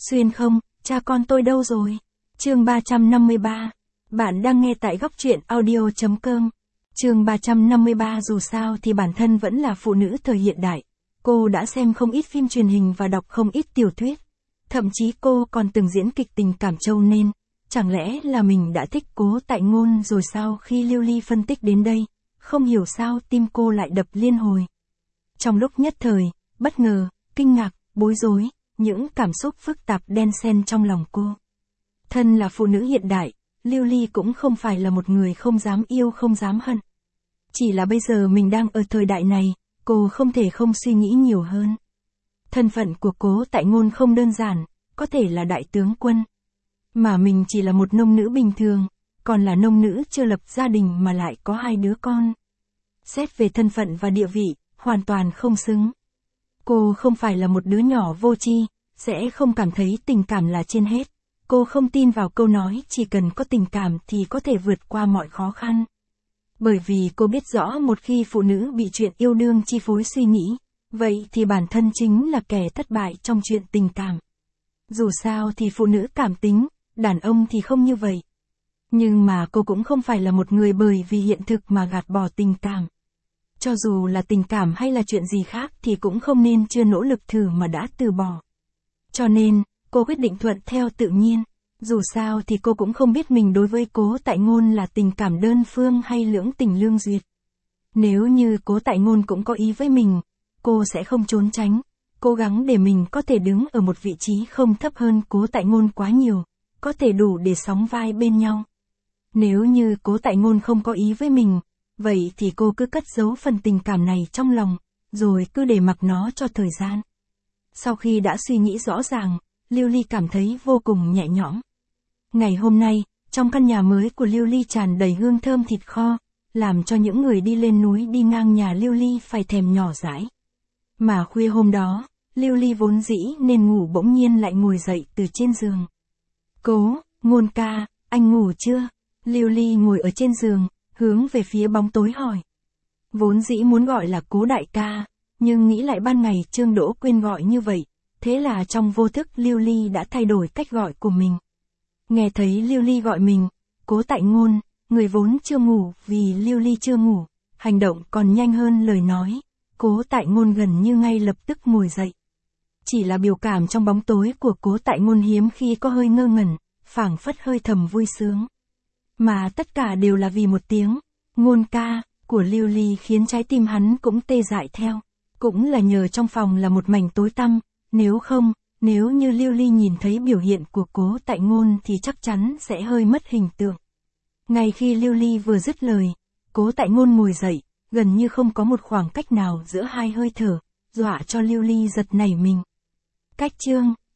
Xuyên không, cha con tôi đâu rồi? Chương 353. Bạn đang nghe tại góc truyện audio.com. Chương 353. Dù sao thì bản thân vẫn là phụ nữ thời hiện đại. Cô đã xem không ít phim truyền hình và đọc không ít tiểu thuyết. Thậm chí cô còn từng diễn kịch tình cảm Châu nên. Chẳng lẽ là mình đã thích Cố Tại Ngôn rồi sao? Khi Lưu Ly phân tích đến đây, không hiểu sao tim cô lại đập liên hồi. Trong lúc nhất thời, bất ngờ, kinh ngạc, bối rối, những cảm xúc phức tạp đan xen trong lòng cô. Thân là phụ nữ hiện đại, Lưu Ly cũng không phải là một người không dám yêu không dám hận. Chỉ là bây giờ mình đang ở thời đại này, cô không thể không suy nghĩ nhiều hơn. Thân phận của Cố Tại Ngôn không đơn giản, có thể là đại tướng quân. Mà mình chỉ là một nông nữ bình thường, còn là nông nữ chưa lập gia đình mà lại có 2 đứa con. Xét về thân phận và địa vị, hoàn toàn không xứng. Cô không phải là một đứa nhỏ vô tri, sẽ không cảm thấy tình cảm là trên hết. Cô không tin vào câu nói chỉ cần có tình cảm thì có thể vượt qua mọi khó khăn. Bởi vì cô biết rõ một khi phụ nữ bị chuyện yêu đương chi phối suy nghĩ, vậy thì bản thân chính là kẻ thất bại trong chuyện tình cảm. Dù sao thì phụ nữ cảm tính, đàn ông thì không như vậy. Nhưng mà cô cũng không phải là một người bởi vì hiện thực mà gạt bỏ tình cảm. Cho dù là tình cảm hay là chuyện gì khác thì cũng không nên chưa nỗ lực thử mà đã từ bỏ. Cho nên, cô quyết định thuận theo tự nhiên. Dù sao thì cô cũng không biết mình đối với Cố Tại Ngôn là tình cảm đơn phương hay lưỡng tình lương duyệt. Nếu như Cố Tại Ngôn cũng có ý với mình, cô sẽ không trốn tránh, cố gắng để mình có thể đứng ở một vị trí không thấp hơn Cố Tại Ngôn quá nhiều, có thể đủ để sóng vai bên nhau. Nếu như Cố Tại Ngôn không có ý với mình, vậy thì cô cứ cất giấu phần tình cảm này trong lòng, rồi cứ để mặc nó cho thời gian. Sau khi đã suy nghĩ rõ ràng, Lưu Ly cảm thấy vô cùng nhẹ nhõm. Ngày hôm nay, trong căn nhà mới của Lưu Ly tràn đầy hương thơm thịt kho, làm cho những người đi lên núi đi ngang nhà Lưu Ly phải thèm nhỏ dãi. Mà khuya hôm đó, Lưu Ly vốn dĩ nên ngủ bỗng nhiên lại ngồi dậy từ trên giường. Cố, Ngôn ca, anh ngủ chưa? Lưu Ly ngồi ở trên giường, hướng về phía bóng tối hỏi. Vốn dĩ muốn gọi là Cố đại ca, nhưng nghĩ lại ban ngày Trương Đỗ Quyên gọi như vậy, thế là trong vô thức Lưu Ly đã thay đổi cách gọi của mình. Nghe thấy Lưu Ly gọi mình, Cố Tại Ngôn, người vốn chưa ngủ vì Lưu Ly chưa ngủ, hành động còn nhanh hơn lời nói. Cố Tại Ngôn gần như ngay lập tức ngồi dậy. Chỉ là biểu cảm trong bóng tối của Cố Tại Ngôn hiếm khi có hơi ngơ ngẩn, phảng phất hơi thầm vui sướng. Mà tất cả đều là vì một tiếng, Ngôn ca, của Lưu Ly khiến trái tim hắn cũng tê dại theo. Cũng là nhờ trong phòng là một mảnh tối tăm, nếu như Lưu Ly nhìn thấy biểu hiện của Cố Tại Ngôn thì chắc chắn sẽ hơi mất hình tượng. Ngay khi Lưu Ly vừa dứt lời, Cố Tại Ngôn ngồi dậy, gần như không có một khoảng cách nào giữa hai hơi thở, dọa cho Lưu Ly giật nảy mình. Cách chương